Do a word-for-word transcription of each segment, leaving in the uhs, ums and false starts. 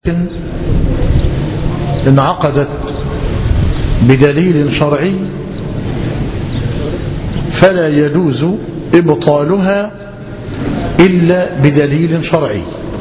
انعقدت بدليل شرعي فلا يجوز إبطالها إلا بدليل شرعي.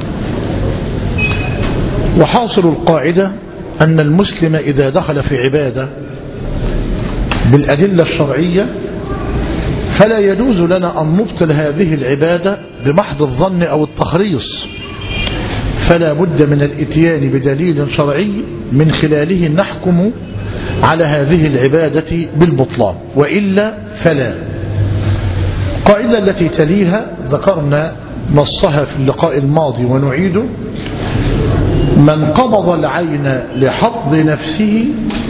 وحاصل القاعدة أن المسلم إذا دخل في عبادة بالأدلة الشرعية فلا يجوز لنا أن نبطل هذه العبادة بمحض الظن أو التخريص، فلا بد من الاتيان بدليل شرعي من خلاله نحكم على هذه العبادة بالبطلان، وإلا فلا. القاعدة التي تليها ذكرنا نصها في اللقاء الماضي ونعيده: من قبض العين لحظ نفسه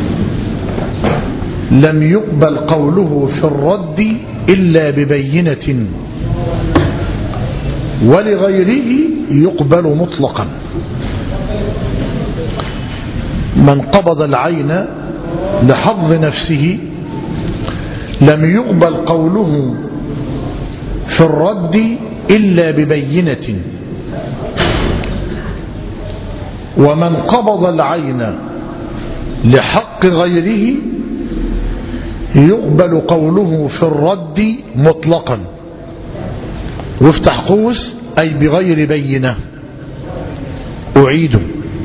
لم يقبل قوله في الرد إلا ببينة، ولغيره يقبل مطلقا. من قبض العين لحظ نفسه لم يقبل قوله في الرد إلا ببينة، ومن قبض العين لحق غيره يقبل قوله في الرد مطلقا. وافتح قوس أي بغير بينة. أعيد: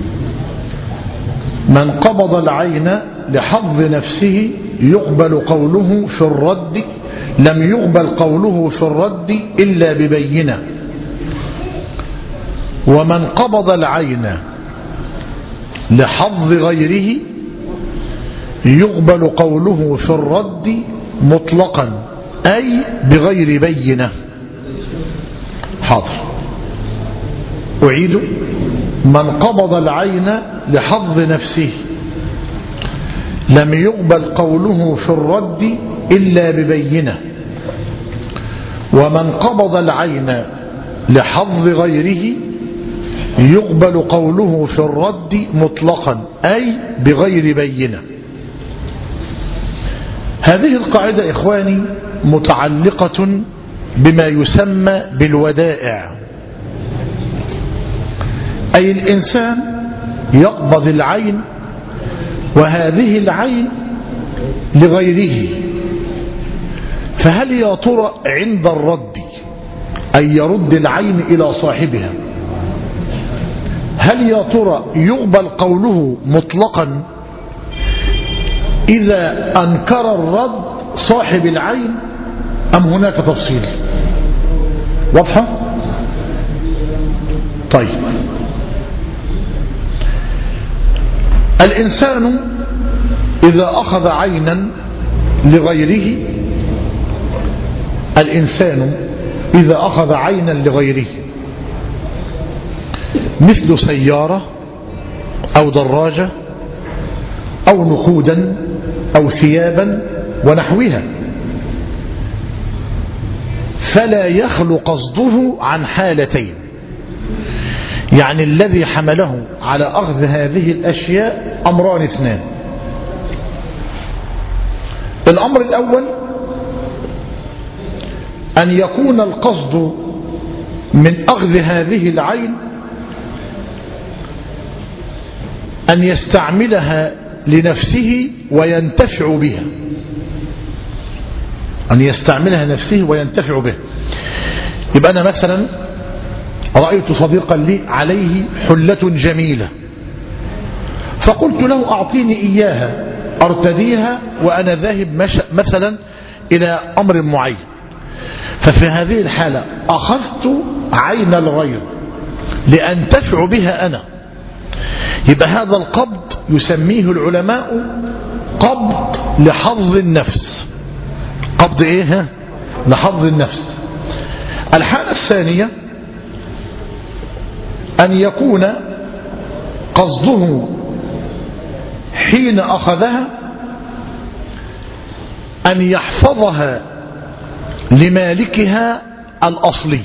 من قبض العين لحظ نفسه يقبل قوله في الرد لم يقبل قوله في الرد إلا ببينة، ومن قبض العين لحظ غيره يقبل قوله في الرد مطلقا أي بغير بينة. حاضر. أعيد: من قبض العين لحظ نفسه لم يقبل قوله في الرد إلا ببينة، ومن قبض العين لحظ غيره يقبل قوله في الرد مطلقا أي بغير بينة. هذه القاعدة إخواني متعلقة بما يسمى بالودائع، أي الإنسان يقبض العين وهذه العين لغيره، فهل يا ترى عند الرد أي يرد العين إلى صاحبها هل يا ترى يقبل قوله مطلقا إذا أنكر الرد صاحب العين أم هناك تفصيل؟ واضحة؟ طيب، الإنسان إذا أخذ عينا لغيره الإنسان إذا أخذ عينا لغيره مثل سيارة أو دراجة أو نقودا أو ثيابا ونحوها، فلا يخلو قصده عن حالتين. يعني الذي حمله على أخذ هذه الأشياء أمران اثنان: الأمر الأول أن يكون القصد من أخذ هذه العين أن يستعملها لنفسه وينتفع بها، أن يستعملها نفسه وينتفع بها. يبقى أنا مثلا رأيت صديقا لي عليه حلة جميلة، فقلت له أعطيني إياها أرتديها وأنا ذاهب مثلا إلى أمر معين، ففي هذه الحالة أخذت عين الغير لأنتفع بها أنا. يبقى هذا القبض يسميه العلماء قبض لحظ النفس. قبض إيه؟ لحظ النفس. الحالة الثانية أن يكون قصده حين أخذها أن يحفظها لمالكها الأصلي،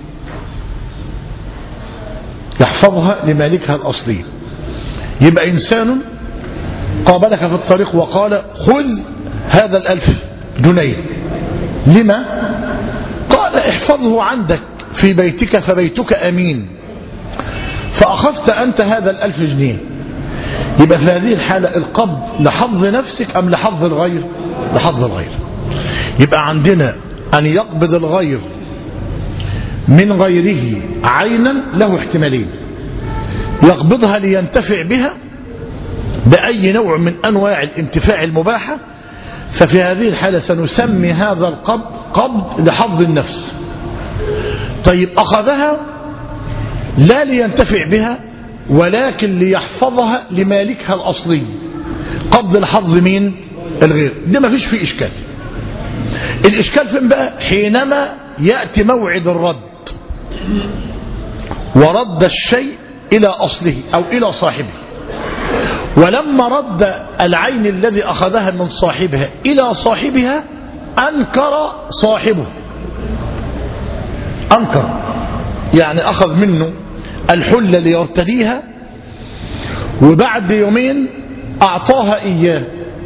يحفظها لمالكها الأصلي. يبقى إنسان قابلك في الطريق وقال: خذ هذا الألف جنيه. لما؟ قال: احفظه عندك في بيتك فبيتك أمين. فأخذت أنت هذا الألف جنيه، يبقى في هذه الحالة القبض لحظ نفسك أم لحظ الغير؟ لحظ الغير. يبقى عندنا أن يقبض الغير من غيره عينا له احتمالين: يقبضها لينتفع بها بأي نوع من أنواع الانتفاع المباحة، ففي هذه الحالة سنسمي هذا القبض قبض لحظ النفس. طيب أخذها لا لينتفع بها ولكن ليحفظها لمالكها الأصلي، قبض لحظ مين؟ الغير. ده ما فيش فيه إشكال. الإشكال فين بقى؟ حينما يأتي موعد الرد ورد الشيء إلى أصله أو إلى صاحبه، ولما رد العين الذي أخذها من صاحبها إلى صاحبها أنكر صاحبه، أنكر يعني أخذ منه الحلة ليرتديها وبعد يومين أعطاها إياه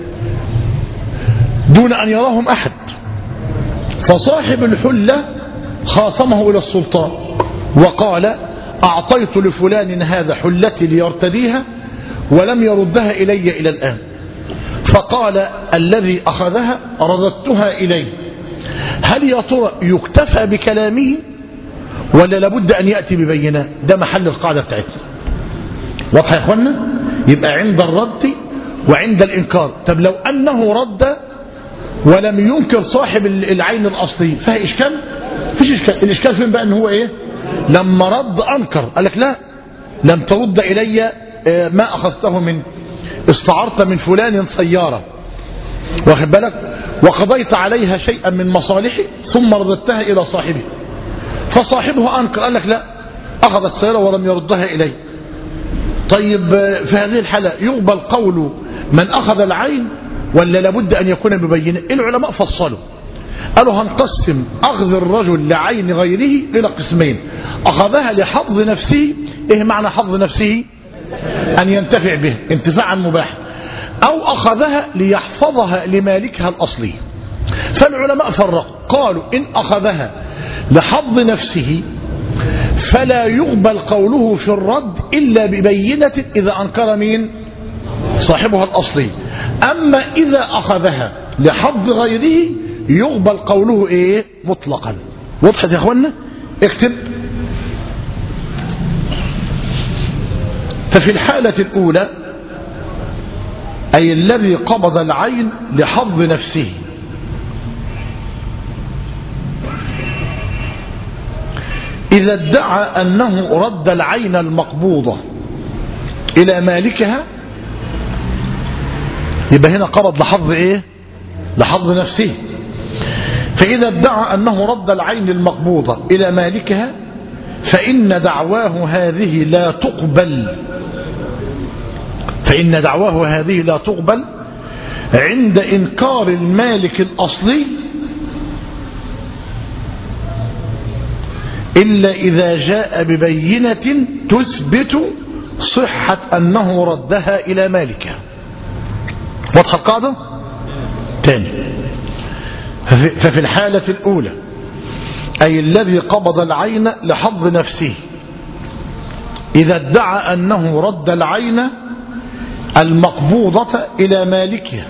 دون أن يراهم أحد، فصاحب الحلة خاصمه إلى السلطان وقال: أعطيت لفلان هذا حلتي ليرتديها ولم يردها إلي إلى الآن. فقال الذي أخذها: رددتها إليه. هل يا ترى يكتفى بكلامه ولا لابد أن يأتي ببينات؟ ده محل القاعدة بتاعتنا. واضح يا اخوانا؟ يبقى عند الرد وعند الإنكار. طب لو أنه رد ولم ينكر صاحب العين الأصلي فهي إشكال؟ فيش إشكال. الإشكال فين بقى؟ أنه هو إيه؟ لما رد أنكر، قال لك: لا، لم ترد إلي ما أخذته منه، استعرت من فلان سيارة، واخد بالك، وقضيت عليها شيئا من مصالحي ثم رددتها إلى صاحبه. فصاحبه أنكر، قال لك: لا، أخذ السيارة ولم يردها إلي. طيب في هذه الحالة يقبل قول من أخذ العين ولا لابد أن يكون مبينا؟ العلماء فصلوا، قالوا هنقسم أخذ الرجل لعين غيره إلى قسمين: أخذها لحظ نفسه. إيه معنى حظ نفسه؟ أن ينتفع به انتفاعا مباحا، أو أخذها ليحفظها لمالكها الأصلي. فالعلماء فرقوا، قالوا إن أخذها لحظ نفسه فلا يقبل قوله في الرد إلا ببينة إذا أنكر مين؟ صاحبها الأصلي. أما إذا أخذها لحظ غيره يقبل قوله إيه؟ مطلقا. وضحت يا أخوانا؟ اكتب: ففي الحالة الأولى أي الذي قبض العين لحظ نفسه إذا ادعى أنه رد العين المقبوضة إلى مالكها، يبقى هنا قبض لحظ إيه؟ لحظ نفسه. فإذا ادعى أنه رد العين المقبوضة إلى مالكها فإن دعواه هذه لا تقبل فإن دعواه هذه لا تقبل عند إنكار المالك الأصلي إلا إذا جاء ببينة تثبت صحة أنه ردها إلى مالكها. واضح القاعدة؟ تاني: ففي الحالة الأولى أي الذي قبض العين لحظ نفسه إذا ادعى أنه رد العين المقبوضة إلى مالكها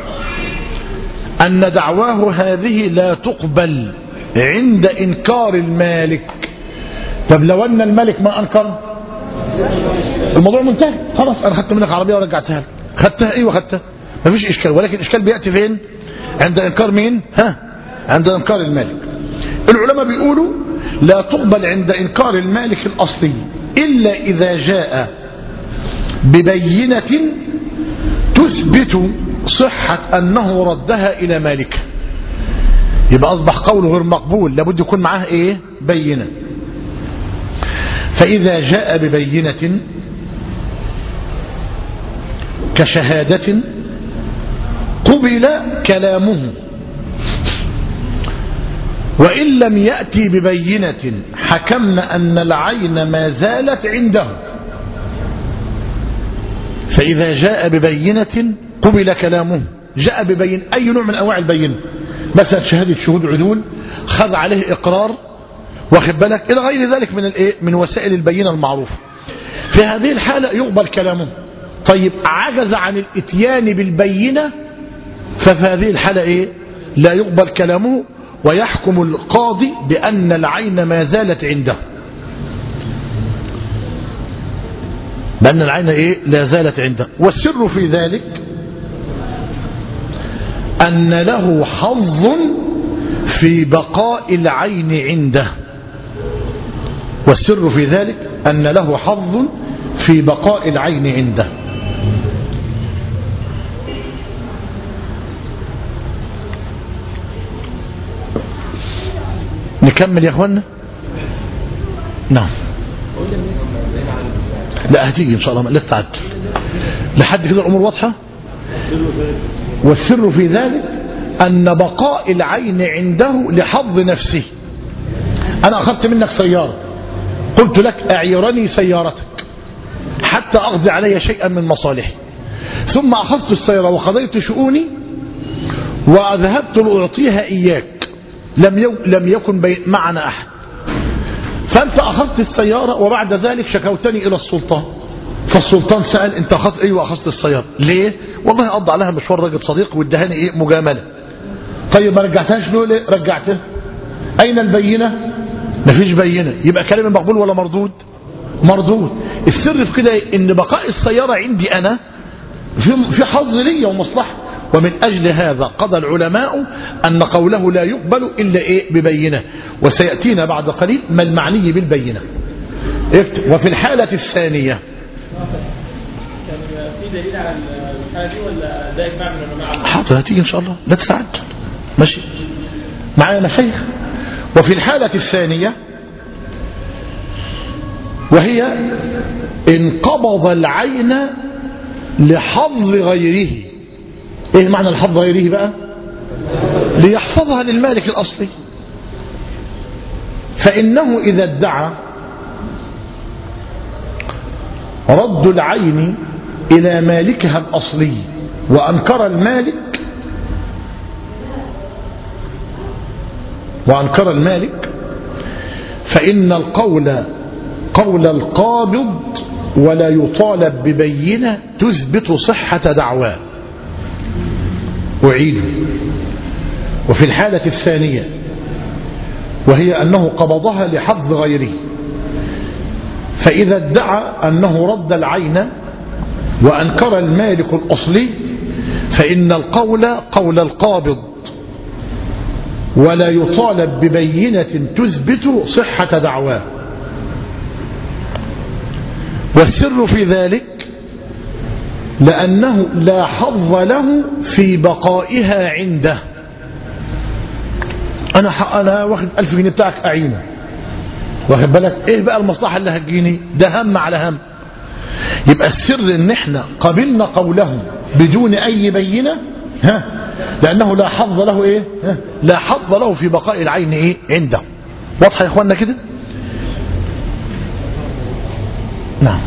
أن دعواه هذه لا تقبل عند إنكار المالك. طب لو أن الملك ما أنكر الموضوع منتهي، خلاص أنا خدت منك عربية ورجعتها لك، خدتها إيه وخدتها، ما فيش إشكال. ولكن الإشكال بيأتي فين؟ عند إنكار مين؟ ها؟ عند إنكار المالك. العلماء بيقولوا لا تقبل عند إنكار المالك الأصلي إلا إذا جاء ببينة تثبت صحة أنه ردها إلى مالكه. يبقى أصبح قوله غير مقبول، لابد يكون معاه إيه؟ بينة. فإذا جاء ببينة كشهادة قبل كلامه، وإن لم يأتي ببينة حكمنا أن العين ما زالت عنده. فإذا جاء ببينة قبل كلامه، جاء ببين أي نوع من أنواع البينة، مثلا شهادة شهود عدول، خذ عليه إقرار، واخد بالك، إلى غير ذلك من الإيه؟ من وسائل البينة المعروفة. في هذه الحالة يقبل كلامه. طيب عجز عن الاتيان بالبينة، ففي هذه الحالة إيه؟ لا يقبل كلامه، ويحكم القاضي بأن العين ما زالت عنده، بأن العين إيه؟ لا زالت عنده. والسر في ذلك أن له حظ في بقاء العين عنده، والسر في ذلك أن له حظ في بقاء العين عنده. نكمل يا اخوانا. نعم. لا هتيجي ان شاء الله، لا تعد لحد كده الامور واضحه. والسر في ذلك ان بقاء العين عنده لحظ نفسه. انا اخذت منك سياره، قلت لك اعيرني سيارتك حتى اقضي علي شيئا من مصالحي، ثم اخذت السياره وقضيت شؤوني وذهبت لاعطيها اياك، لم لم يكن معنا أحد، فأنت أخذت السيارة وبعد ذلك شكوتني إلى السلطان، فالسلطان سأل أنت أخذت أيوة أخذت السيارة ليه؟ والله قضى عليها مشوار راجل صديق وادهاني إيه مجاملة. طيب ما رجعتهاش ليه؟ رجعتها. أين البينة؟ مفيش بينة، يبقى كلام مقبول ولا مردود؟ مردود. السر في كده إن بقاء السيارة عندي أنا في في حظ لي ومصلحة، ومن أجل هذا قضى العلماء أن قوله لا يقبل إلا إيه؟ ببينة. وسيأتينا بعد قليل ما المعني بالبينة. وفي الحالة الثانية في دليل على الحالة دي ولا ده إجماع من العلماء؟ حاضر هتيجي إن شاء الله، لا تستعجل. ماشي معايا مشايخ. وفي الحالة الثانية وهي إن قبض العين لحظ غيره. ايه معنى الحظ غيره بقى؟ ليحفظها للمالك الأصلي. فإنه إذا ادعى رد العين إلى مالكها الأصلي وأنكر المالك وأنكر المالك فإن القول قول القابض ولا يطالب ببينة تثبت صحة دعواه. أعيد. وفي الحالة الثانية وهي أنه قبضها لحظ غيره، فإذا ادعى أنه رد العين وأنكر المالك الأصلي فإن القول قول القابض ولا يطالب ببينة تثبت صحة دعواه. والسر في ذلك لأنه لا حظ له في بقائها عنده. أنا أنا واخد ألف جنيه بتاعك أعينه، واخد بالك إيه بقى المصلحة اللي هتجيني؟ ده هم على هم. يبقى السر إن إحنا قبلنا قوله بدون أي بينة، ها، لأنه لا حظ له إيه؟ ها، لا حظ له في بقاء العين إيه عنده. واضحة يا إخواننا كده؟ نعم.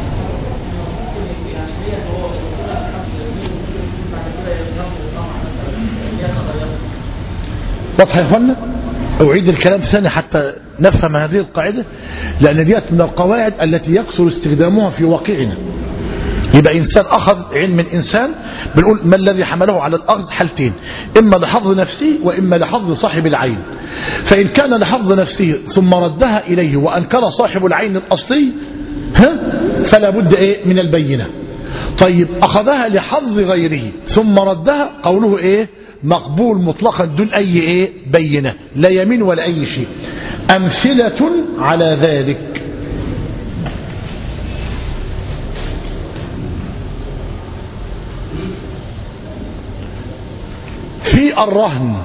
واضح يا اخوانا؟ أعيد الكلام ثاني حتى نفهم هذه القاعدة، لأن ديت من القواعد التي يكثر استخدامها في واقعنا. يبقى إنسان أخذ عين من إنسان، بنقول ما الذي حمله على الأخذ؟ حالتين، إما لحظ نفسه وإما لحظ صاحب العين. فإن كان لحظ نفسه ثم ردها إليه وأنكر صاحب العين الأصلي، ها، فلا بد إيه من البينة. طيب أخذها لحظ غيره ثم ردها، قوله إيه؟ مقبول مطلقا دون أي إيه؟ بينة، لا يمين ولا أي شيء. أمثلة على ذلك: في الرهن.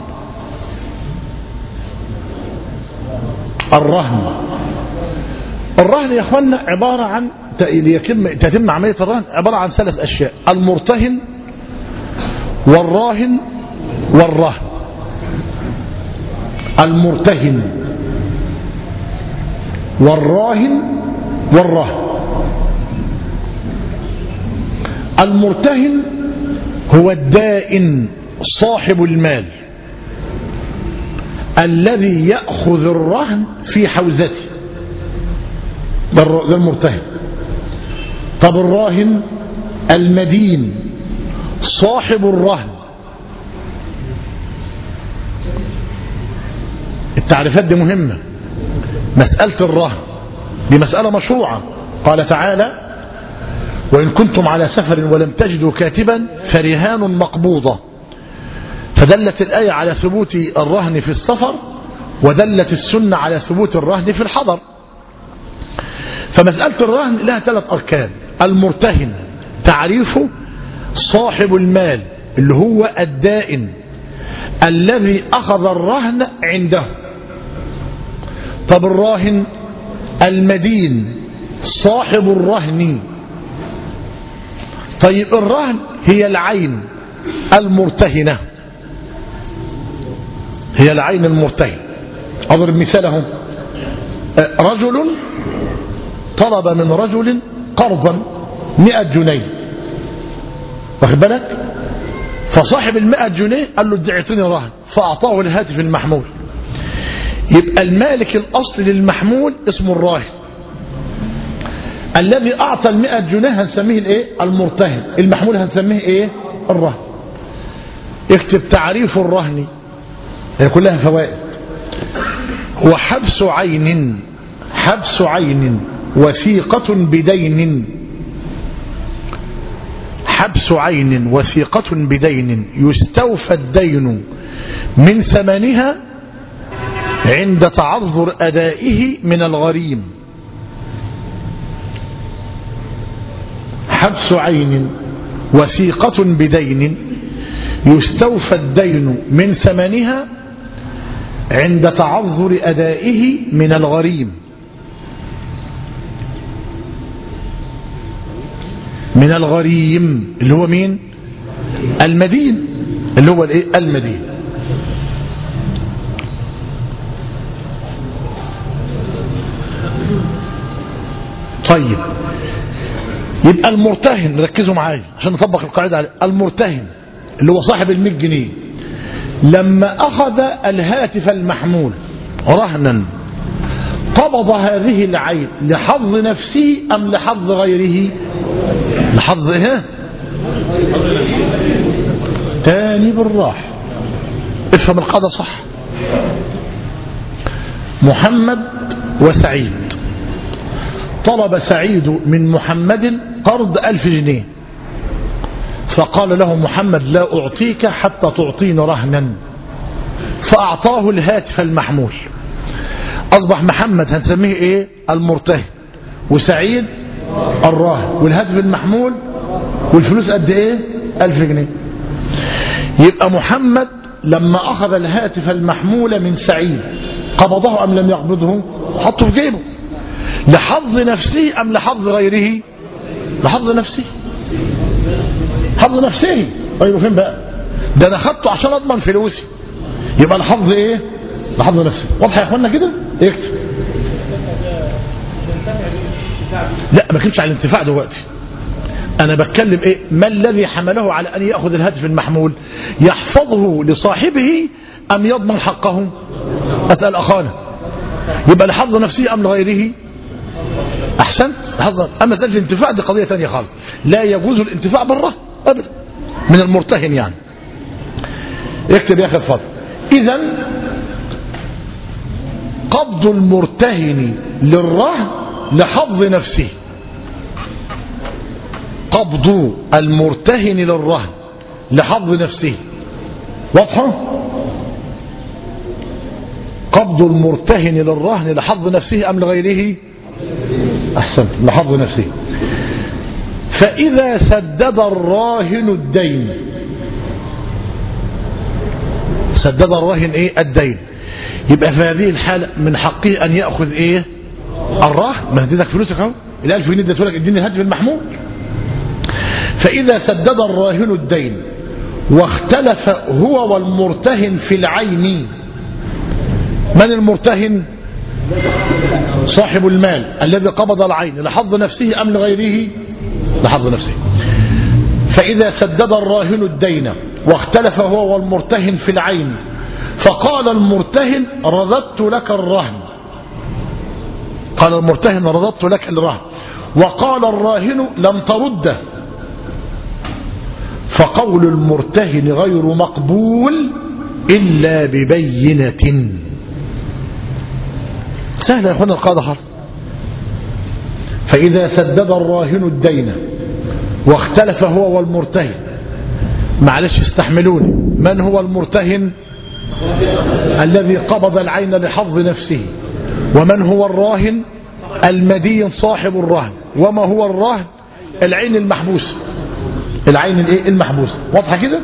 الرهن الرهن يا اخوانا عبارة عن تتم عملية الرهن عبارة عن ثلاث أشياء: المرتهن والراهن والرهن. المرتهن والراهن والرهن. المرتهن هو الدائن صاحب المال الذي يأخذ الرهن في حوزته، ده المرتهن. طب الراهن المدين صاحب الرهن. التعريفات دي مهمة. مسألة الرهن دي مسألة مشروعة. قال تعالى وإن كنتم على سفر ولم تجدوا كاتبا فرهان مقبوضة، فدلت الآية على ثبوت الرهن في السفر، ودلت السنة على ثبوت الرهن في الحضر. فمسألة الرهن لها ثلاث أركان. المرتهن تعريفه صاحب المال اللي هو الدائن الذي أخذ الرهن عنده. طب الراهن المدين صاحب الرهن. طيب الرهن هي العين المرتهنة، هي العين المرتهنة. أضرب مثاله، رجل طلب من رجل قرضا مئة جنيه، واخد بالك؟ فصاحب المئة جنيه قال له ادعتني رهن، فأعطاه الهاتف المحمول. يبقى المالك الأصل للمحمول اسمه الراهن. الذي أعطى المئة جنيه هنسميه الايه؟ المرتهن. المحمول هنسميه ايه؟ الرهن. اكتب تعريف الرهن، هي كلها فوائد. هو حبس عين، حبس عين وثيقة بدين، حبس عين وثيقة بدين يستوفى الدين من ثمنها عند تعذر أدائه من الغريم. حبس عين وثيقة بدين يستوفى الدين من ثمنها عند تعذر أدائه من الغريم. من الغريم اللي هو مين؟ المدين، اللي هو الايه؟ المدين. طيب يبقى المرتهن، ركزوا معايا عشان نطبق القاعدة عليه. المرتهن اللي هو صاحب المئة جنيه لما أخذ الهاتف المحمول رهنا قبض هذه العين لحظ نفسه أم لحظ غيره؟ لحظ ايه؟ تاني بالراحة، افهم القاعدة صح. محمد وسعيد، طلب سعيد من محمد قرض ألف جنيه، فقال له محمد لا أعطيك حتى تعطيني رهنا، فأعطاه الهاتف المحمول. أصبح محمد هنسميه إيه؟ المرتهن، وسعيد الراهن، والهاتف المحمول والفلوس قد إيه؟ ألف جنيه. يبقى محمد لما أخذ الهاتف المحمول من سعيد قبضه أم لم يقبضه؟ حطه في جيبه لحظ نفسه أم لحظ غيره؟ لحظ نفسه، حظ نفسه. أيوه فين بقى؟ ده أنا أخذته عشان أضمن فلوسي، يبقى الحظ إيه؟ لحظ نفسه. واضح يا أخوانا كده؟ اكتب. لا ما كنتش على الانتفاع دلوقتي، أنا بتكلم إيه؟ ما الذي حمله على أن يأخذ الهاتف المحمول؟ يحفظه لصاحبه أم يضمن حقه؟ أسأل أخانا. يبقى لحظ نفسه أم لغيره؟ أحسنت. أما مسألة الانتفاع دي قضية ثانية خالص، لا يجوز الانتفاع بالرهن أبدا من المرتهن يعني. اكتب يا أخي اتفضل. إذن قبض المرتهن للرهن لحظ نفسه، قبض المرتهن للرهن لحظ نفسه. واضحة؟ قبض المرتهن للرهن لحظ نفسه أم لغيره؟ أحسنت، لحظ نفسه. فإذا سدد الراهن الدين، سدد الراهن إيه؟ الدين، يبقى في هذه الحالة من حقه أن يأخذ إيه؟ الراهن. ما هديتك فلوسك اهو، الألف جنيه اديتهولك، اديني الهاتف المحمول. فإذا سدد الراهن الدين واختلف هو والمرتهن في العين. من المرتهن؟ صاحب المال الذي قبض العين لحظ نفسه أم لغيره؟ لحظ نفسه. فإذا سدد الراهن الدين واختلف هو والمرتهن في العين، فقال المرتهن رددت لك الرهن، قال المرتهن رددت لك الرهن، وقال الراهن لم ترده، فقول المرتهن غير مقبول إلا ببينة. سهل يا أخوانا القاعدة حرف. فإذا سدد الراهن الدين واختلف هو والمرتهن، معلش استحملوني، من هو المرتهن؟ الذي قبض العين لحظ نفسه. ومن هو الراهن؟ المدين صاحب الرهن. وما هو الرهن؟ العين المحبوسة، العين الايه المحبوسة. واضحة كده؟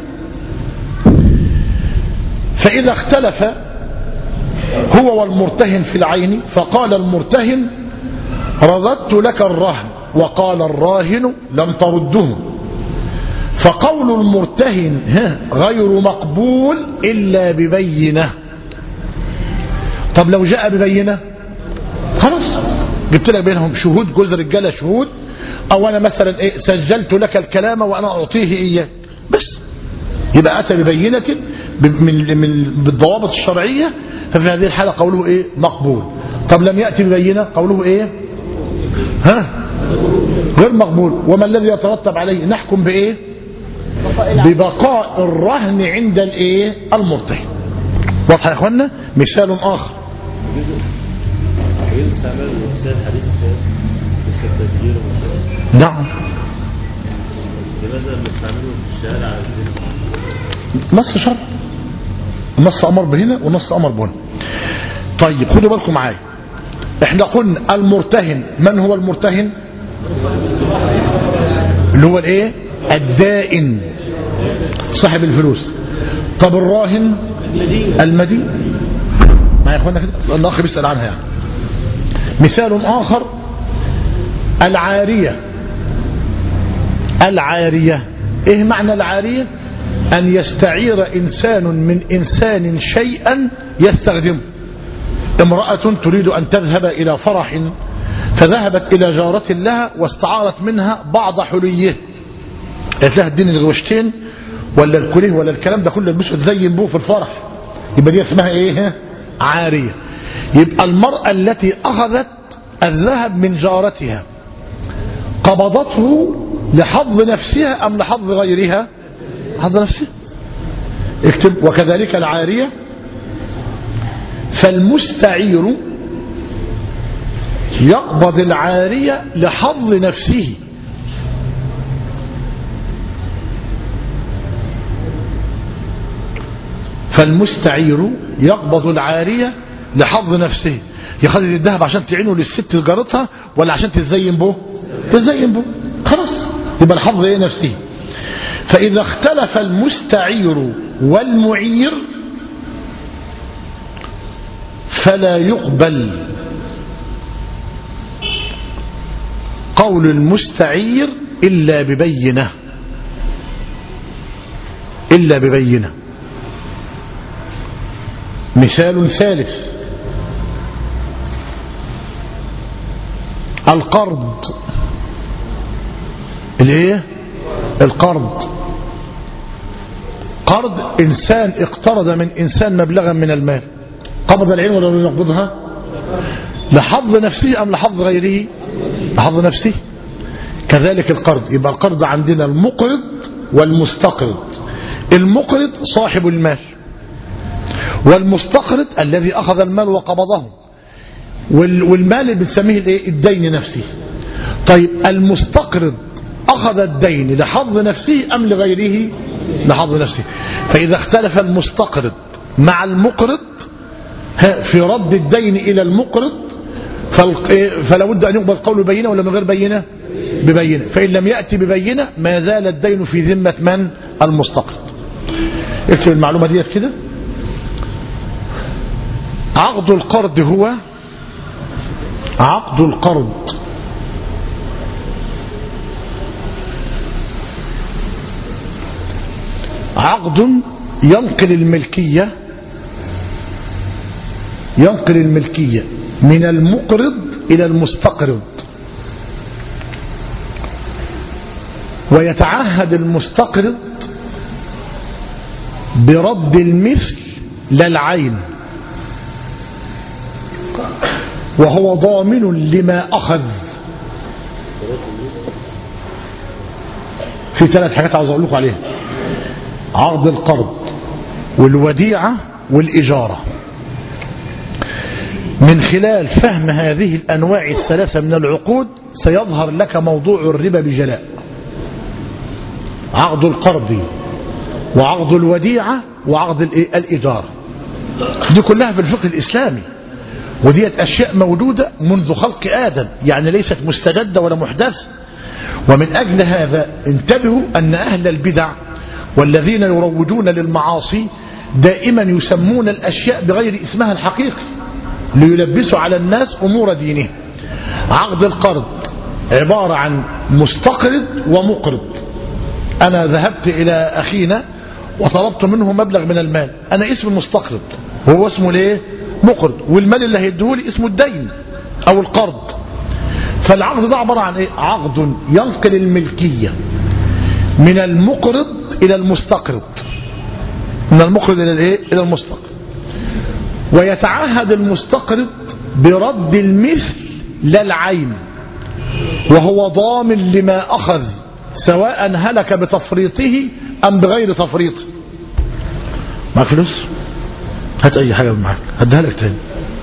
فإذا اختلف هو والمرتهن في العين، فقال المرتهن رددت لك الرهن، وقال الراهن لم ترده، فقول المرتهن غير مقبول إلا ببينة. طب لو جاء ببينة خلاص جبت لك بينهم شهود، جوز رجاله شهود، او انا مثلا ايه سجلت لك الكلام وانا اعطيه اياه بس، يبقى اتى ببينة من من بالضوابط الشرعية، ففي هذه الحالة قوله ايه مقبول. طب لم يأتي ببينة قوله ايه ها غير مقبول. وما الذي يترتب عليه؟ نحكم بايه؟ ببقاء الرهن عند الايه المرتهن. واضح يا اخوانا؟ مثال اخر، نعم نص شرع، نص امر بهنا ونص امر بهنا. طيب خدوا بالكم معايا، احنا قلنا المرتهن، من هو المرتهن؟ اللي هو الايه الدائن صاحب الفلوس. طب الراهن؟ المدين. ما يا اخوانا كده الاخ بيسأل عنها يعني. مثال اخر العارية. العارية ايه معنى العارية؟ ان يستعير انسان من انسان شيئا يستخدمه. امرأة تريد ان تذهب الى فرح، فذهبت الى جارة لها واستعارت منها بعض حليه، قالت لها اديني الغوشتين ولا الكليه ولا الكلام ده كله البسه تزين بوه في الفرح، يبقى دي اسمها ايه عارية. يبقى المرأة التي اخذت الذهب من جارتها قبضته لحظ نفسها ام لحظ غيرها؟ حظ نفسها. اكتب وكذلك العارية. فالمستعير يقبض العارية لحظ نفسه، فالمستعير يقبض العارية لحظ نفسه. ياخذ الذهب عشان تعينه للست جارتها ولا عشان تزين به؟ تزين به خلاص، يبقى الحظ ايه نفسه. فإذا اختلف المستعير والمعير فلا يقبل قول المستعير إلا ببينة، إلا ببينة. مثال ثالث القرض. الايه القرض؟ قرض انسان اقترض من انسان مبلغا من المال، قبض العين ولا لم يقبضها؟ لحظ نفسه ام لحظ غيره؟ لحظ نفسه. كذلك القرض، يبقى القرض عندنا المقرض والمستقرض. المقرض صاحب المال، والمستقرض الذي اخذ المال وقبضه، والمال اللي بنسميه الايه الدين نفسه. طيب المستقرض اخذ الدين لحظ نفسه ام لغيره؟ لحظ نفسه. فاذا اختلف المستقرض مع المقرض في رد الدين الى المقرض فلا بد ان يقبل قول بينه ولا من غير بينه؟ ببينه. فان لم ياتي ببينه ما زال الدين في ذمه من؟ المستقرض. اكتب المعلومه ديت كده. عقد القرض هو عقد القرض عقد ينقل الملكية ينقل الملكية من المقرض إلى المستقرض، ويتعهد المستقرض برد المثل للعين، وهو ضامن لما أخذ في ثلاث حاجات عاوز اقول لكم عليها: عقد القرض والوديعة والإجارة. من خلال فهم هذه الأنواع الثلاثة من العقود سيظهر لك موضوع الربا بجلاء. عقد القرض وعقد الوديعة وعقد الإجارة، دي كلها في الفقه الإسلامي، ودي أشياء موجودة منذ خلق آدم، يعني ليست مستجدة ولا محدثة. ومن أجل هذا انتبهوا أن أهل البدع والذين يروجون للمعاصي دائما يسمون الأشياء بغير اسمها الحقيقي ليلبسوا على الناس أمور دينهم. عقد القرض عبارة عن مستقرض ومقرض. أنا ذهبت إلى أخينا وطلبت منه مبلغ من المال، أنا اسم المستقرض وهو اسمه ليه مقرض، والمال اللي هيديهولي اسمه الدين أو القرض. فالعقد ده عبارة عن إيه؟ عقد ينقل الملكية من المقرض إلى المستقرض، من المقرض إلى الإيه؟ إلى المستقرض. ويتعهد المستقرض برد المثل لا العين، وهو ضامن لما أخذ سواء هلك بتفريطه أم بغير تفريطه. معك فلوس؟ هات أي حاجة معك هديها لك تاني.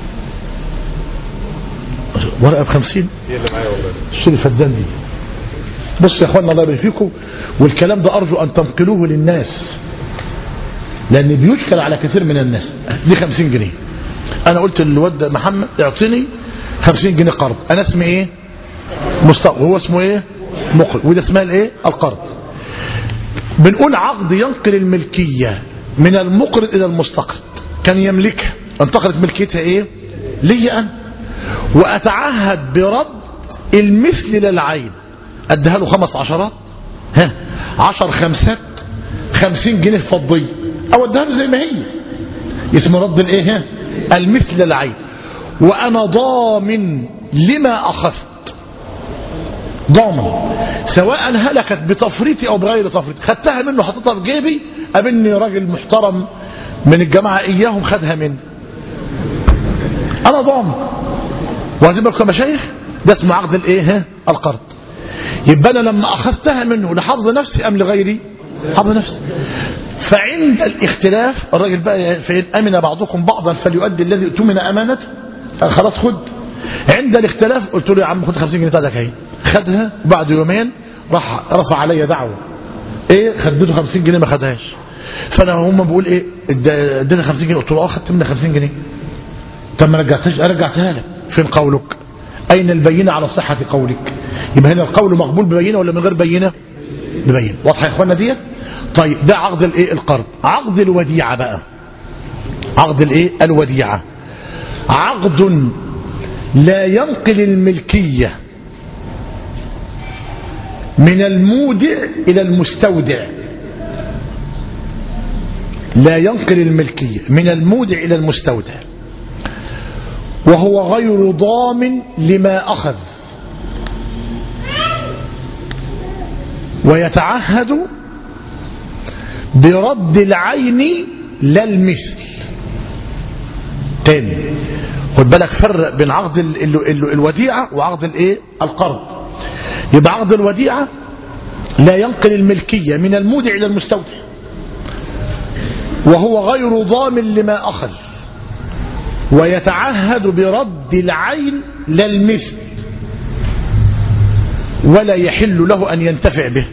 ورقة بخمسين هي اللي معايا والله، الشيء الفدان دي. بص يا اخوانا الله يبارك فيكم، والكلام ده أرجو أن تنقلوه للناس لأن بيشكل على كثير من الناس. دي خمسين جنيه، أنا قلت للواد محمد اعطيني خمسين جنيه قرض، أنا اسمي إيه؟ مستقرض، وهو اسمه إيه؟ مقرض، وده اسمها الإيه؟ القرض. بنقول عقد ينقل الملكية من المقرض إلى المستقرض، كان يملكها انتقلت ملكيتها إيه؟ لي أنا، وأتعهد برد المثل للعين، أديها له خمس عشرات، ها عشر خمسات، خمسين جنيه فضية، أو أديها له زي ما هي، اسمه رد الإيه؟ ها المثل للعين، وأنا ضامن لما أخذت، ضامن سواء هلكت بتفريطي أو بغير تفريط. خدتها منه حطيتها في جيبي، قابلني راجل محترم من الجماعة إياهم خدها مني، أنا ضامن. وهذه بالكم مشايخ، ده اسمه عقد الإيه؟ ها القرض. يبقى أنا لما أخذتها منه لحظ نفسي أم لغيري؟ حظ نفسي. فعند الاختلاف الراجل بقى فإن أمن بعضكم بعضا فليؤدي الذي اؤتمن أمانته، خلاص خد. عند الاختلاف قلت له يا عم خد خمسين جنيه بتاعتك اهي، خدها. بعد يومين راح رفع عليا دعوه، ايه خدته خمسين جنيه ما خدهاش. فانا هم بقول ايه اديتها خمسين جنيه، قلت له اه خدت منها خمسين جنيه. طب ما رجعتهاش، رجعتها لك. فين قولك؟ اين البينه على صحه قولك؟ يبقى هنا القول مقبول ببينه ولا من غير بينه؟ ببينه. واضحه يا اخوانا ديت؟ طيب ده عقد الايه؟ القرض. عقد الوديعه بقى، عقد الايه؟ الوديعه عقد لا ينقل الملكيه من المودع إلى المستودع، لا ينقل الملكية من المودع إلى المستودع، وهو غير ضامن لما أخذ، ويتعهد برد العين لا المثل. تاني خد بالك، فرق بين عقد ال ال ال الوديعة وعقد الايه؟ القرض. يبقى عقد الوديعة لا ينقل الملكية من المودع إلى المستودع، وهو غير ضامن لما أخذ، ويتعهد برد العين لا المثل، ولا يحل له أن ينتفع به.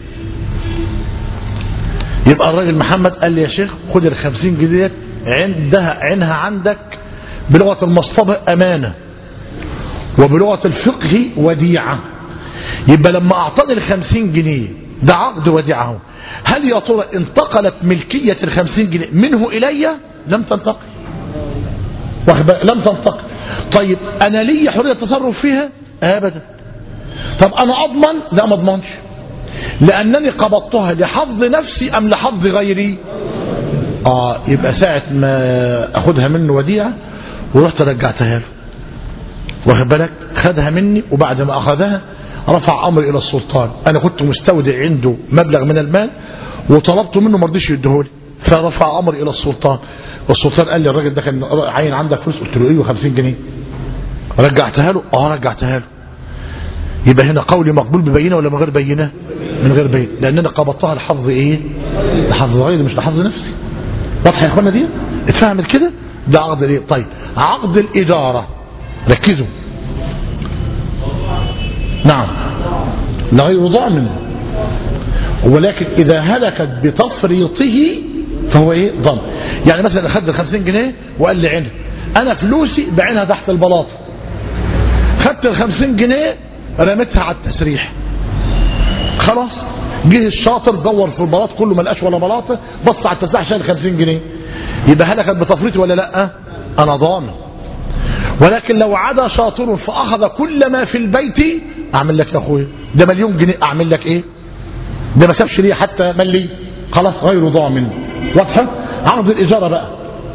يبقى الراجل محمد قال لي يا شيخ خد الخمسين جنيه عندها عينها عندك بلغة المصطبة أمانة، وبلغة الفقه وديعة. يبقى لما أعطاني الخمسين جنيه ده عقد وديعه، هل يا ترى انتقلت ملكية الخمسين جنيه منه إلي؟ لم تنتقل، لم تنتقل. طيب أنا لي حرية التصرف فيها؟ أبدا. طب أنا أضمن؟ لا ما أضمنش، لأنني قبضتها لحظ نفسي أم لحظ غيري؟ آه يبقى ساعة ما أخذها منه وديعة ورحت رجعتها له، واخد بالك، خدها مني وبعد ما أخذها رفع أمر إلى السلطان. أنا كنت مستودع عنده مبلغ من المال وطلبت منه ما رضيش يديهولي، فرفع أمر إلى السلطان. والسلطان قال لي الراجل ده كان عين عندك فلوس؟ قلت له ايوه خمسين جنيه. رجعتها له؟ اه رجعتها له. يبقى هنا قولي مقبول ببينه ولا من غير بينه؟ من غير بيع، لأننا قبضتها لحظ إيه؟ لحظ غيري مش لحظ نفسي. واضح يا إخوانا دي؟ اتفهمت كده؟ ده عقد الإيه؟ طيب عقد الإجارة ركزوا. نعم لغير ضامن، ولكن إذا هلكت بتفريطه فهو إيه؟ ضامن. يعني مثلا أخذت الخمسين جنيه وقال لي عينها، أنا فلوسي بعينها تحت البلاط، خدت الخمسين جنيه رميتها على التسريح، خلاص جه الشاطر دور في البلاط كله ما لقاش ولا بلاطه، بص على التسريح شال خمسين جنيه، يبقى هلكت بتفريطي ولا لا؟ أنا ضامن. ولكن لو عدا شاطر فأخذ كل ما في البيت، أعمل لك يا أخوي ده مليون جنيه، أعمل لك إيه؟ ده ما سابش ليه حتى ملي، خلاص غير ضامن. واضحة؟ عقد الإجارة بقى،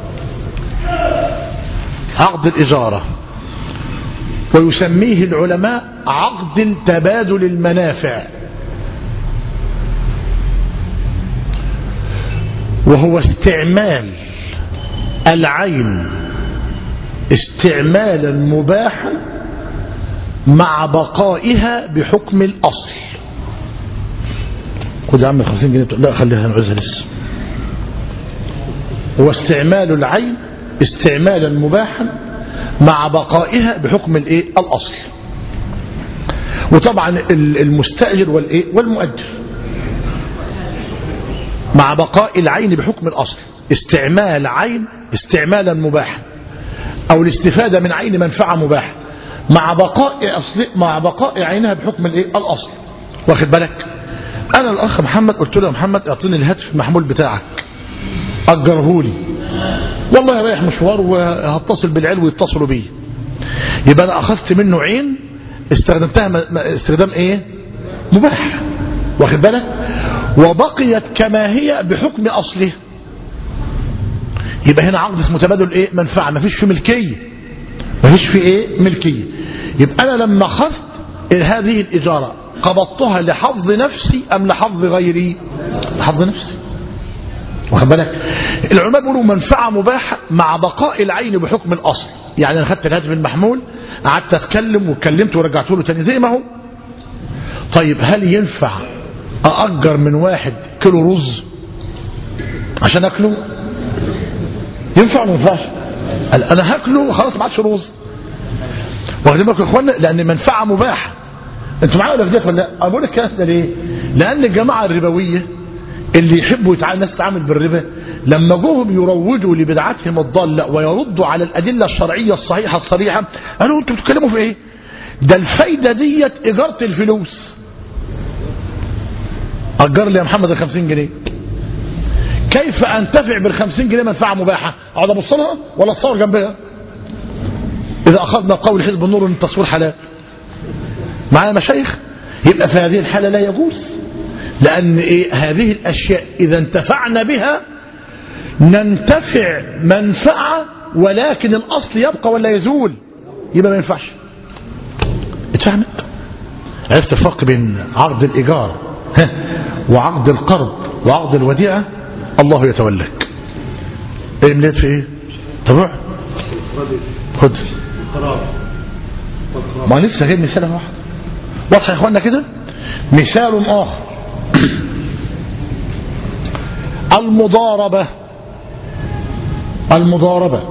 عقد الإجارة ويسميه العلماء عقد تبادل المنافع، وهو استعمال العين استعمالا مباحا مع بقائها بحكم الأصل. خد يا عم خمسين جنيه، لا خليها نعوزها لسه. هو استعمال العين استعمالا مباحا مع بقائها بحكم الايه؟ الأصل. وطبعا المستأجر والايه؟ والمؤجر مع بقاء العين بحكم الأصل، استعمال عين استعمالا مباحا أو الاستفادة من عين منفعة مباحة مع بقاء أصل مع بقاء عينها بحكم الايه؟ الأصل. واخد بالك؟ أنا الأخ محمد قلت له يا محمد اعطيني الهاتف المحمول بتاعك أجره لي، والله رايح مشوار وهتصل بالعيال ويتصلوا بي، يبقى أنا أخذت منه عين استخدمتها استخدام إيه؟ مباح. واخد بالك؟ وبقيت كما هي بحكم أصله، يبقى هنا عقد اسمه تبادل ايه؟ منفعه، ما فيش فيه ملكيه، ما فيش فيه ايه؟ ملكيه. يبقى انا لما اخذت هذه الاجاره قبضتها لحظ نفسي ام لحظ غيري؟ لحظ نفسي. واخد بالك؟ العلماء بيقولوا منفعه مباحه مع بقاء العين بحكم الاصل. يعني انا خدت الهاتف المحمول قعدت اتكلم وكلمته ورجعته له تاني زي ما هو. طيب هل ينفع ااجر من واحد كيلو رز عشان اكله؟ ينفع ولا ما ينفعش؟ انا هاكله خلاص ما عادش رز. واخدين بالكم يا اخوانا؟ لان منفعه مباحه. انتوا معايا ولا في ديت ولا لا؟ انا بقول الكلام ده ليه؟ لان الجماعه الربويه اللي يحبوا يتعامل الناس تتعامل بالربا لما جوهم يروجوا لبدعتهم الضاله ويردوا على الادله الشرعيه الصحيحه الصريحه، قالوا انتوا بتتكلموا في ايه؟ ده الفايده ديت اجاره الفلوس. اجر لي يا محمد ال خمسين جنيه، كيف انتفع بالخمسين جنيه منفعه مباحه؟ اقعد ابص لها ولا اتصور جنبها؟ اذا اخذنا قول حزب النور ان التصوير حلال معايا مشايخ، يبقى في هذه الحاله لا يجوز، لان إيه؟ هذه الاشياء اذا انتفعنا بها ننتفع منفعه ولكن الاصل يبقى ولا يزول، يبقى ما ينفعش. اتفهمت؟ عرفت الفرق بين عقد الايجار وعقد القرض وعقد الوديعه؟ الله يتولاك. ايه مليت في ايه؟ طبعا خد ما لسه غير مثال واحد. واضح يا اخوانا كده؟ مثال اخر المضاربة. المضاربة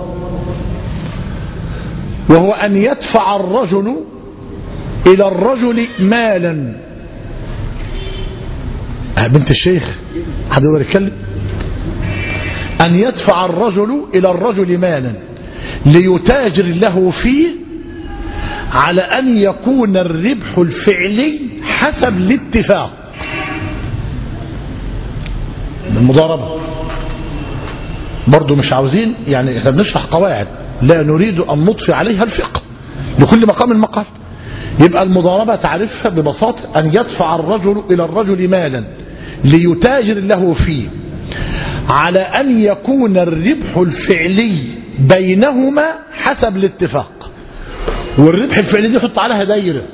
وهو أن يدفع الرجل إلى الرجل مالا. بنت الشيخ حد يقدر يتكلم؟ أن يدفع الرجل إلى الرجل مالا ليتاجر له فيه على أن يكون الربح الفعلي حسب الاتفاق. المضاربة برضو مش عاوزين، يعني احنا بنشرح قواعد لا نريد أن نضفي عليها الفقه، لكل مقام المقال. يبقى المضاربة تعرفها ببساطة أن يدفع الرجل إلى الرجل مالا ليتاجر له فيه على أن يكون الربح الفعلي بينهما حسب الاتفاق. والربح الفعلي دي حط عليها دايرة،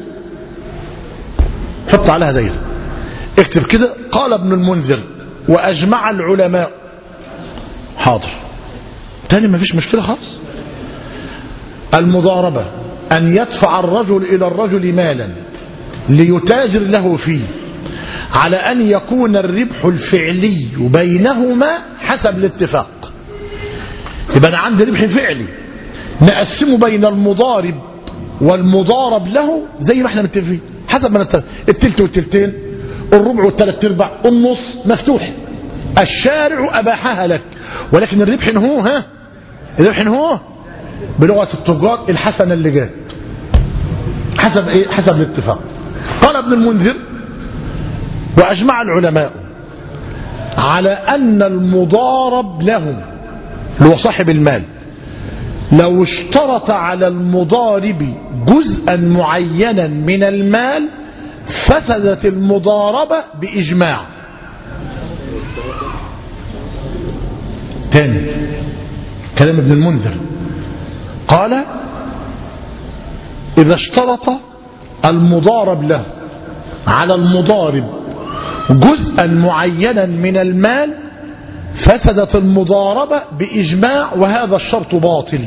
حط عليها دايرة، اكتب كده قال ابن المنذر وأجمع العلماء. حاضر تاني ما فيش مشكلة خالص. المضاربة أن يدفع الرجل إلى الرجل مالا ليتاجر له فيه على أن يكون الربح الفعلي بينهما حسب الاتفاق. يبقى أنا عندي ربح فعلي نقسمه بين المضارب والمضارب له زي ما احنا متفقين حسب ما نتفق. التلت والتلتين، الربع والثلاث ارباع، النص مفتوح. الشارع أباحها لك، ولكن الربح هو ها الربح هو بلغة التجار الحسنة اللي جات حسب ايه؟ حسب الاتفاق. قال ابن المنذر: وأجمع العلماء على أن المضارب له اللي هو صاحب المال لو اشترط على المضارب جزءا معينا من المال فسدت المضاربة بإجماع. تاني كلام ابن المنذر، قال: إذا اشترط المضارب له على المضارب جزءا معينا من المال فسدت المضاربة بإجماع، وهذا الشرط باطل.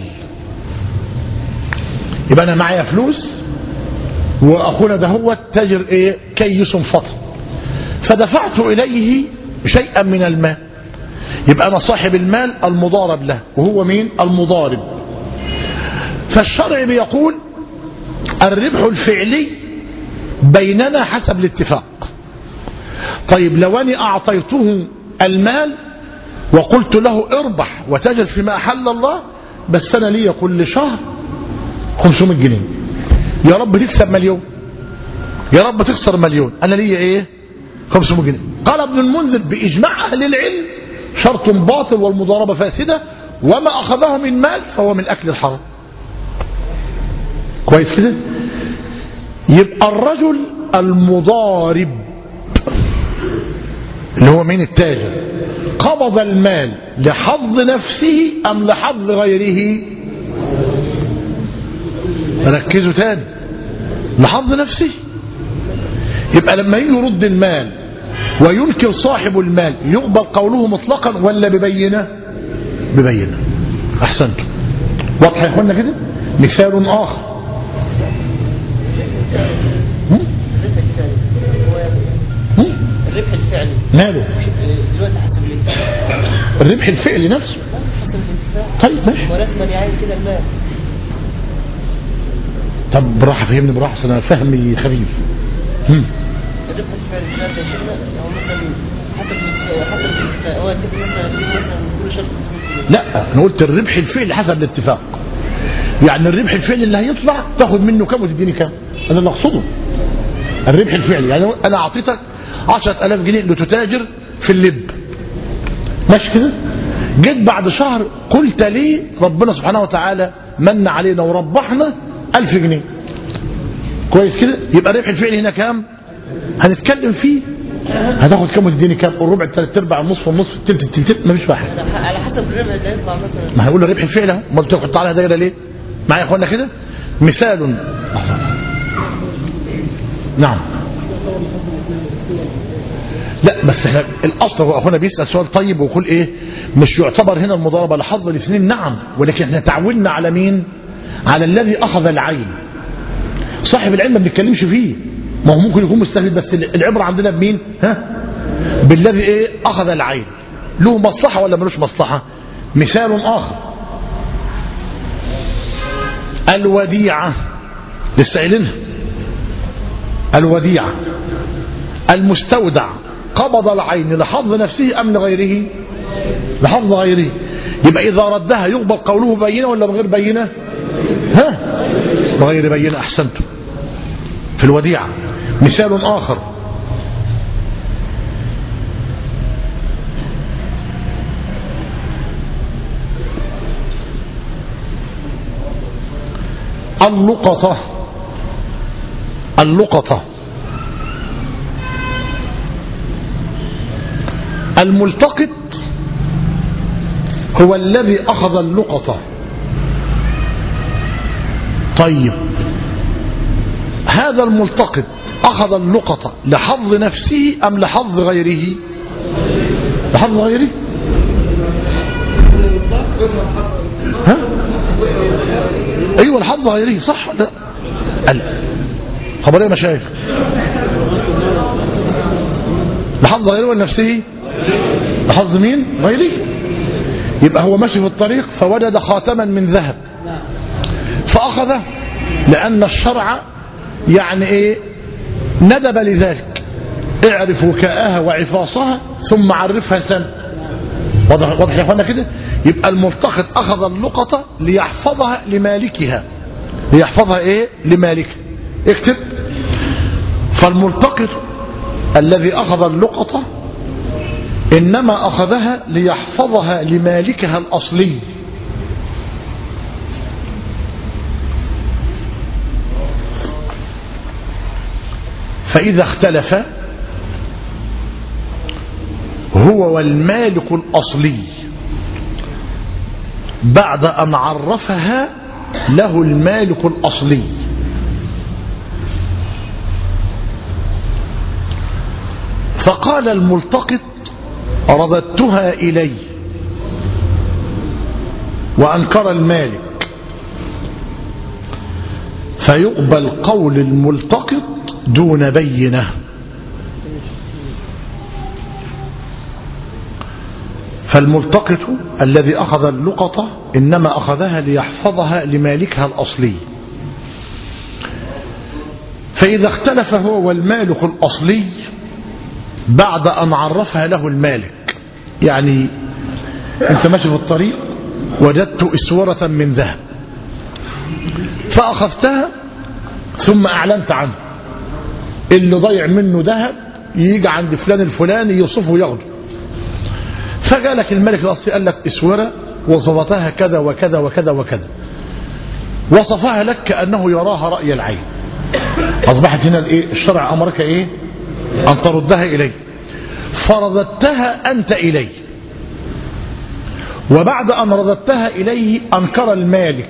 يبقى أنا معايا فلوس وأخونا ده هو تاجر إيه؟ كيس فطن، فدفعت إليه شيئا من المال، يبقى أنا صاحب المال المضارب له، وهو مين؟ المضارب. فالشرع بيقول الربح الفعلي بيننا حسب الاتفاق. طيب لو أني أعطيته المال وقلت له اربح وتاجر فيما أحل الله، بس أنا لي كل شهر خمسمائة جنيه، يا رب تكسب مليون، يا رب تخسر مليون، أنا لي إيه؟ خمسمائة جنيه. قال ابن المنذر بإجماع أهل العلم شرط باطل والمضاربة فاسدة، وما أخذه من مال فهو من أكل الحرام. كويس كده؟ يبقى الرجل المضارب اللي هو مين؟ التاجر، قبض المال لحظ نفسه أم لحظ غيره؟ ركزوا تاني، لحظ نفسه. يبقى لما يجي يرد المال وينكر صاحب المال يقبل قوله مطلقا ولا ببينه؟ ببينه. أحسنتم، واضح يا اخوانا كده؟ مثال آخر، الربح الفعلي ماله؟ دلوقتي حسب الاتفاق. الربح الفعلي نفسه. طيب ماشي، ولكن من يعين كده المال. طب براحة فهمني براحة، أنا فهمي خفيف. الربح الفعلي ده شيء هو مثلا حسب حسب هو مثلا مثلا كل شرط. لا أنا قلت الربح الفعلي حسب الاتفاق، يعني الربح الفعلي اللي هيطلع تاخد منه كم وتديني كم، أنا اللي أقصده الربح الفعلي. يعني أنا أعطيتك عشرة آلاف جنيه لتتاجر في اللب، ماشي كده؟ جيت بعد شهر قلت لي ربنا سبحانه وتعالى من علينا وربحنا ألف جنيه، كويس كده؟ يبقى الربح الفعلي هنا كام؟ هنتكلم فيه هتاخد كام وتديني كام؟ الربع، الثلاث ارباع، النصف، النصف، الثلث، الثلثين، مفيش واحد. على حسب الربح اللي هيطلع مثلا. ما هيقول الربح الفعلي اهو، امال بتحط عليها دايره ليه؟ معايا يا اخوانا كده؟ مثال. نعم. لا بس احنا الاصل هو اخونا بيسال سؤال طيب ويقول ايه؟ مش يعتبر هنا المضاربه لحظ الاثنين؟ نعم، ولكن احنا تعودنا على مين؟ على الذي اخذ العين. صاحب العلم ما بنتكلمش فيه، ما هو ممكن يكون مستهلك، بس العبره عندنا بمين؟ ها؟ بالذي ايه؟ اخذ العين. له مصلحه ولا ملوش مصلحه؟ مثال اخر، الوديعه، لسه قايلينها، الوديعه المستودع قبض العين لحظ نفسه أم لغيره؟ لحظ غيره. يبقى إذا ردها يقبل قوله بينة ولا بغير بينة؟ ها؟ بغير بينة. أحسنتم. في الوديعة. مثال آخر، اللقطة. اللقطة الملتقط هو الذي أخذ اللقطة. طيب هذا الملتقط أخذ اللقطة لحظ نفسه أم لحظ غيره؟ لحظ غيره. ها؟ أيوة لحظ غيره، صح؟ لا خبرية مشايخ. لحظ غيره ولنفسه لحظ مين غيره. يبقى هو ماشي في الطريق فوجد خاتما من ذهب فأخذه، لأن الشرع يعني إيه ندب لذلك، اعرف وكاءها وعفاصها ثم عرفها سن. واضح واضح يا اخوانا كده. يبقى الملتقط أخذ اللقطة ليحفظها لمالكها، ليحفظها إيه لمالكها. اكتب: فالملتقط الذي أخذ اللقطة إنما أخذها ليحفظها لمالكها الأصلي. فإذا اختلف هو والمالك الأصلي بعد أن عرفها له المالك الأصلي، فقال الملتقط رددتها إلي، وأنكر المالك، فيقبل قول الملتقط دون بينة. فالملتقط الذي أخذ اللقطة إنما أخذها ليحفظها لمالكها الأصلي، فإذا اختلف هو والمالك الأصلي بعد أن عرفها له المالك، يعني أنت ماشي في الطريق وجدت إسورة من ذهب فأخذتها ثم أعلنت عنه، اللي ضيع منه ذهب يجي عند فلان الفلاني يوصفه ياخده، فجالك الملك الأصلي قال لك إسورة وصفتها كذا وكذا وكذا وكذا، وصفها لك كأنه يراها رأي العين. أصبحت هنا الإيه؟ الشرع أمرك إيه؟ أن تردها إليه، فرددتها أنت إليه، وبعد أن رددتها إليه أنكر المالك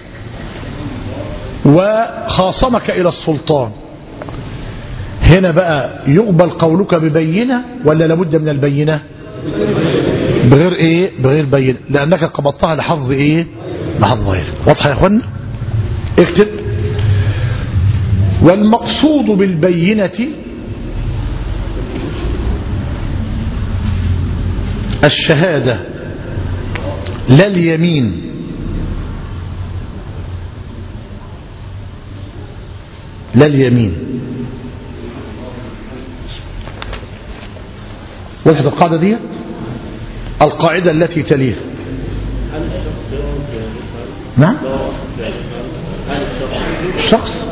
وخاصمك إلى السلطان. هنا بقى يقبل قولك ببينة ولا لابد من البينة؟ بغير إيه؟ بغير بينة، لأنك قبضتها لحظ إيه؟ لحظ غير. واضح يا أخوانا؟ اكتب: والمقصود بالبينة الشهادة لا اليمين، لا اليمين. وجد القاعدة دي القاعدة التي تليها. نعم شخص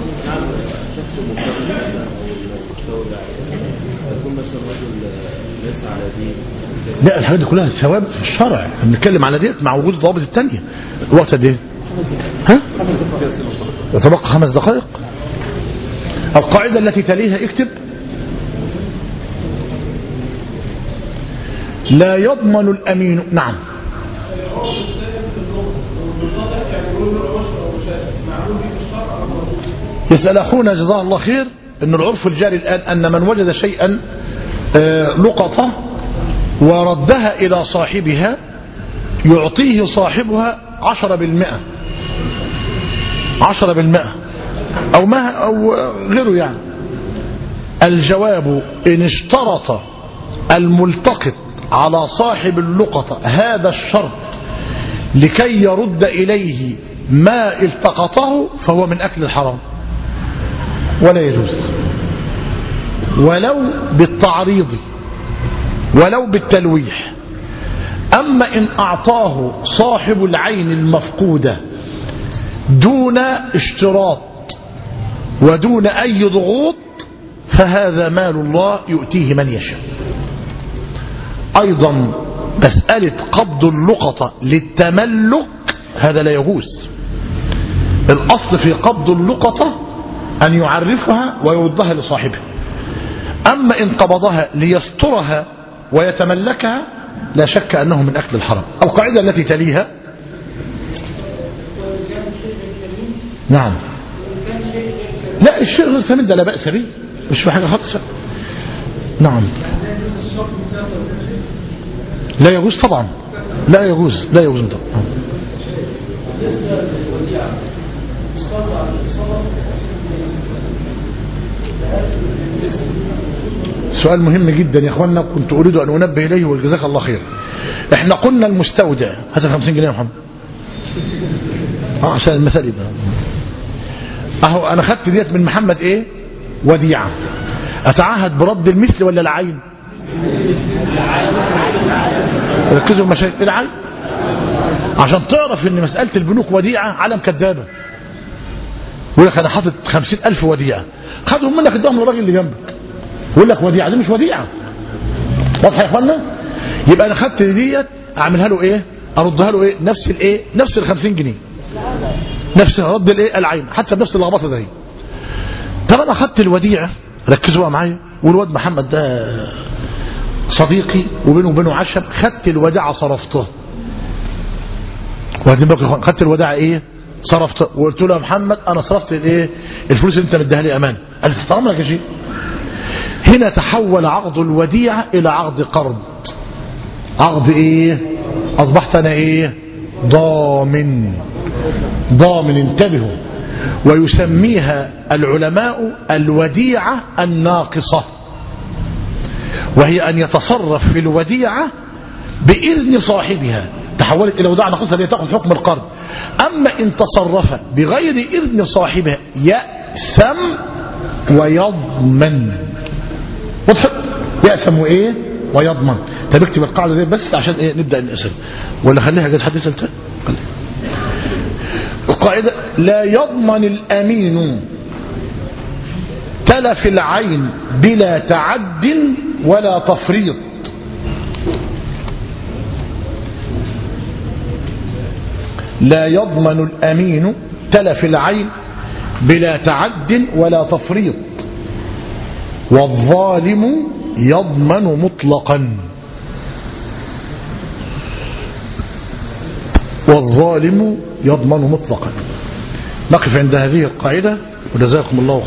لا، الحاجات دي كلها ثوابت في الشرع، بنتكلم على ديت مع وجود الضوابط الثانيه. الوقت قد ايه؟ ها؟ يتبقى خمس دقائق. القاعدة التي تليها اكتب: لا يضمن الأمين. نعم يسأل أخونا جزاه الله خير أن العرف الجاري الآن أن من وجد شيئا لقطة وردها إلى صاحبها يعطيه صاحبها عشرة بالمئة، عشرة بالمئة أو ما أو غيره. يعني الجواب إن اشترط الملتقط على صاحب اللقطة هذا الشرط لكي يرد إليه ما التقطه فهو من أكل الحرام ولا يجوز، ولو بالتعريض ولو بالتلويح. أما إن أعطاه صاحب العين المفقودة دون اشتراط ودون أي ضغوط فهذا مال الله يؤتيه من يشاء. أيضا مسألة قبض اللقطة للتملك هذا لا يجوز. الأصل في قبض اللقطة أن يعرفها ويردها لصاحبها. أما إن قبضها ليسترها ويتملكها لا شك أنه من أكل الحرام. القاعدة التي تليها نعم لا، الشيء غير ثمين ده لا بأس به، مش في حاجة خاصة. نعم لا يجوز طبعا، لا يجوز لا يجوز طبعا. سؤال مهم جدا يا اخوانا، كنت اريد ان انبه اليه وجزاك الله خير. احنا قلنا المستودع هذا خمسين جنيه يا محمد اه عشان المثال يبقى اهو. انا خدت ديت من محمد ايه؟ وديعه. اتعهد برد المثل ولا العين؟ ركزوا المشاكل العين، عشان تعرف ان مساله البنوك وديعه علم كذابه. يقول لك انا حاطط خمسين الف وديعه، خدهم منك اداهم للراجل اللي جنبك، يقول لك وديعه دي مش وديعه. واضح يا اخوانا؟ يبقى انا خدت ديت اعملها له ايه؟ اردها له ايه؟ نفس الايه؟ نفس ال خمسين جنيه، نفس رد الايه؟ العين، حتى بنفس اللخبطه دي. طب انا خدت الوديعه، ركزوا بقى معايا، والواد محمد ده صديقي وبينه وبينه عشم، خدت الوديعه صرفتها. وبعدين بقى خدت الوديعه ايه؟ صرفتها، وقلت له يا محمد انا صرفت الايه؟ الفلوس اللي انت مديها لي امان. قال لي تحترم لك يا شيخ. هنا تحول عقد الوديعه الى عقد قرض. عقد ايه؟ اصبحت انا ايه؟ ضامن. ضامن، انتبهوا. ويسميها العلماء الوديعة الناقصة، وهي أن يتصرف في الوديعة بإذن صاحبها، تحولت إلى وديعة ناقصة التي تأخذ حكم القرض. أما إن تصرف بغير إذن صاحبها يأثم ويضمن. وضحت؟ يأثم وإيه؟ ويضمن. طب اكتب القاعدة دي بس عشان إيه نبدأ نسأل، ولا خليها قد حد يسأل تاني؟ القاعدة: لا يضمن الأمين تلف العين بلا تعد ولا تفريط. لا يضمن الأمين تلف العين بلا تعد ولا تفريط، والظالم يضمن مطلقا. والظالم يضمن مطلقا. نقف عند هذه القاعدة، وجزاكم الله